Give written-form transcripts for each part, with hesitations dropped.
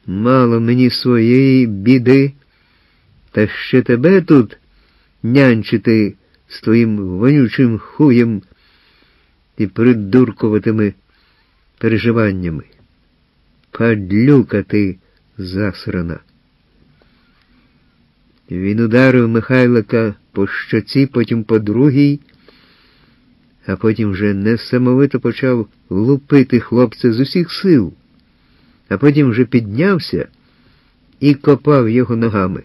Мало мені своєї біди, та ще тебе тут нянчити з твоїм вонючим хуєм і придуркуватими переживаннями. Падлюка ти засрана. Він ударив Михайлика по щоці, потім по другій, а потім вже несамовито почав лупити хлопця з усіх сил, а потім вже піднявся і копав його ногами.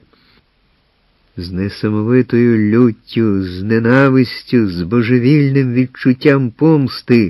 З несамовитою люттю, з ненавистю, з божевільним відчуттям помсти,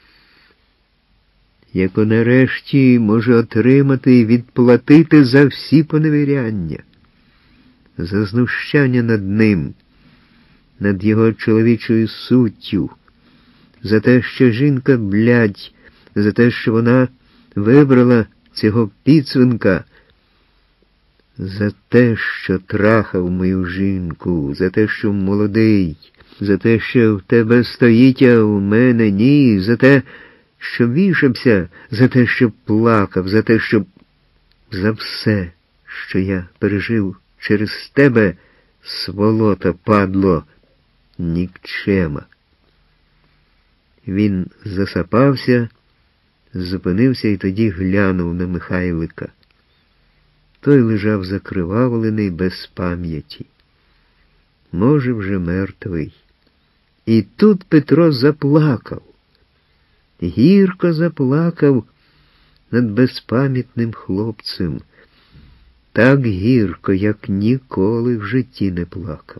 яко нарешті може отримати і відплатити за всі поневіряння, за знущання над ним, над його чоловічою суттю, за те, що жінка блядь, за те, що вона вибрала цього підсвинка, за те, що трахав мою жінку, за те, що молодий, за те, що в тебе стоїть, а у мене ні, за те, що вішався, за те, що плакав, за те, що... за все, що я пережив через тебе, сволота, падло, нікчема. Він засапався, зупинився і тоді глянув на Михайлика. Той лежав закривавлений без пам'яті. Може, вже мертвий. І тут Петро заплакав. Гірко заплакав над безпам'ятним хлопцем. Так гірко, як ніколи в житті не плакав.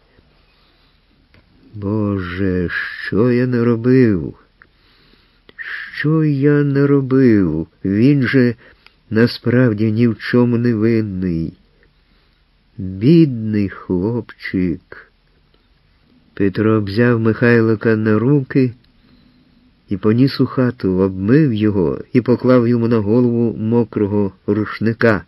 Боже, що я наробив? Що я наробив? Він же насправді ні в чому не винний. Бідний хлопчик. Петро взяв Михайлика на руки і поніс у хату, обмив його і поклав йому на голову мокрого рушника.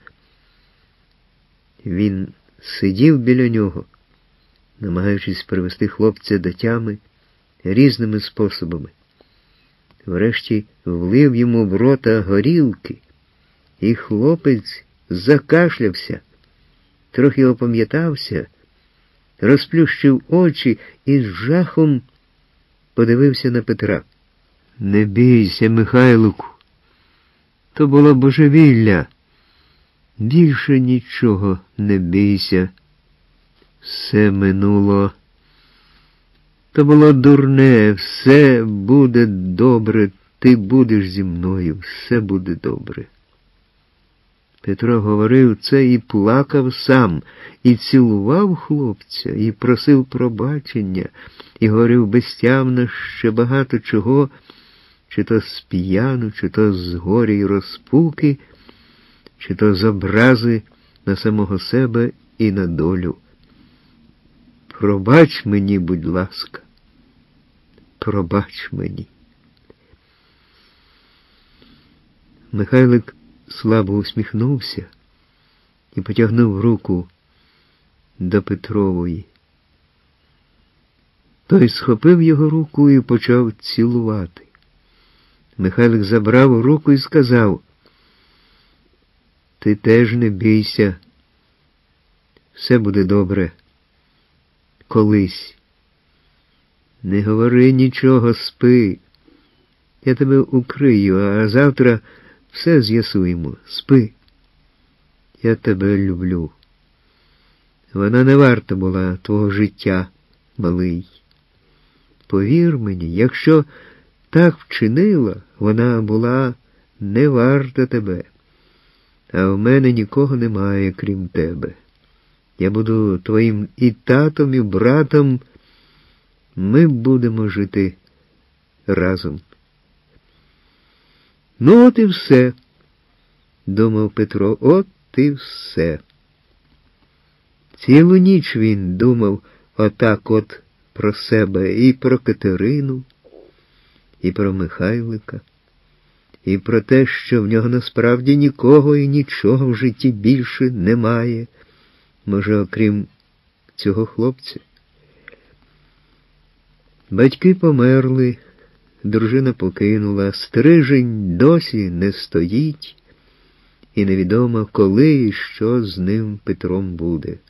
Він сидів біля нього, намагаючись привести хлопця до тями різними способами. Врешті влив йому в рота горілки, і хлопець закашлявся, трохи опам'ятався, розплющив очі і з жахом подивився на Петра. «Не бійся, Михайлику, то було божевілля. Більше нічого не бійся. Все минуло. То було дурне, все буде добре, ти будеш зі мною, все буде добре». Петро говорив це і плакав сам, і цілував хлопця, і просив пробачення, і говорив безтямно ще багато чого, чи то з п'яну, чи то з горя й розпуки, чи то з образи на самого себе і на долю. «Пробач мені, будь ласка, пробач мені». Михайлик слабо усміхнувся і потягнув руку до Петрової. Той схопив його руку і почав цілувати. Михайлик забрав руку і сказав: «Ти теж не бійся, все буде добре. Колись. Не говори нічого, спи. Я тебе укрию, а завтра все з'ясуємо. Спи. Я тебе люблю. Вона не варта була твого життя, малий. Повір мені, якщо так вчинила, вона була не варта тебе. А в мене нікого немає, крім тебе. Я буду твоїм і татом, і братом. Ми будемо жити разом». «Ну, от і все», – думав Петро, – «от і все». Цілу ніч він думав отак от про себе, і про Катерину, і про Михайлика, і про те, що в нього насправді нікого і нічого в житті більше немає, може, окрім цього хлопця. Батьки померли, дружина покинула, стрижень досі не стоїть, і невідомо, коли і що з ним Петром буде.